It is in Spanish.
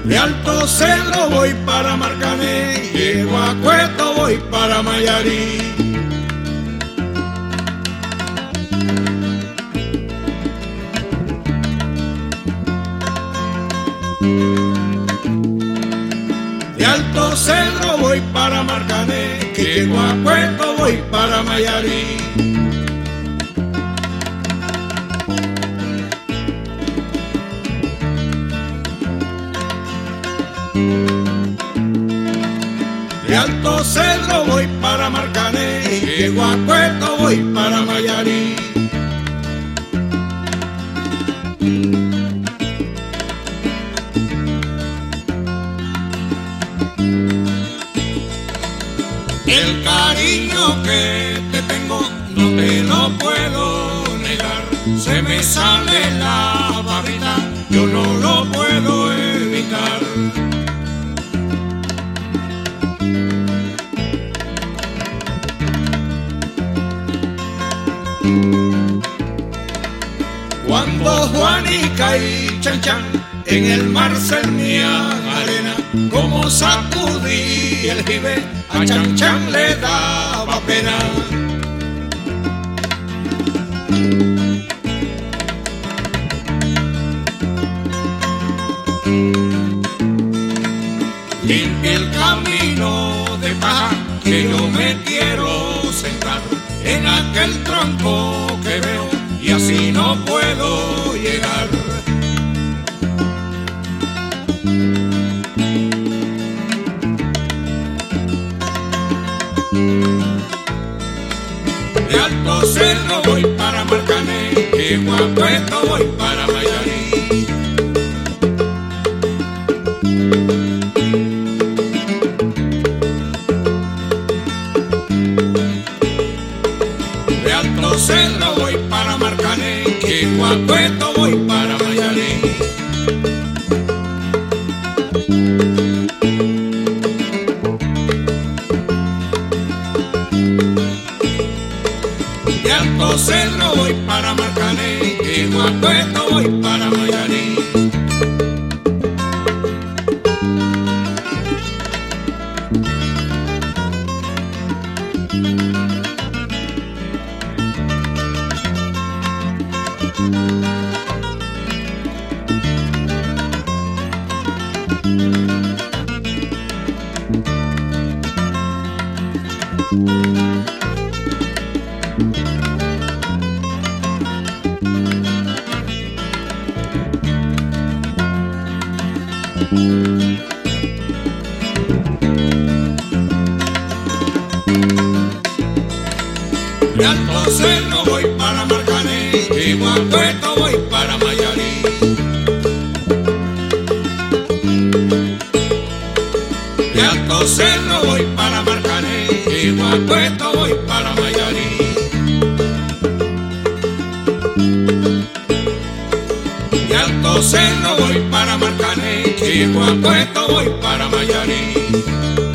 De Alto Cedro voy para Marcané, llego a Cueto voy para Mayarí. De Alto Cedro voy para Marcané, llego a Cueto voy para Mayarí. De Alto Cedro voy para Marcané, llego a Cueto voy para Mayarí. El cariño que te tengo no te lo puedo negar. Se me sale la babita, yo no lo puedo evitar. Cuando Juanica y Chan Chan en el mar sernían arena, como sacudí el jibe, a Chan Chan le daba pena. Limpia el camino de paja, que yo me quiero sentar en aquel tronco que veo, y así no puedo llegar. De Alto Cedro voy para Marcané, llego a Cueto voy para Mayarí. De Alto Cedro voy para Marcané, llego a Cueto voy para Mayarí. De Alto Cedro voy para Marcané, llego a Cueto voy para Mayarí. De Alto Cedro voy para Marcané, llego a Cueto voy para Mayarí. De Alto Cedro voy para Marcané, llego a Cueto voy para Mayarí. De Alto Cedro voy para Marcané, llego a Cueto voy para Mayarí.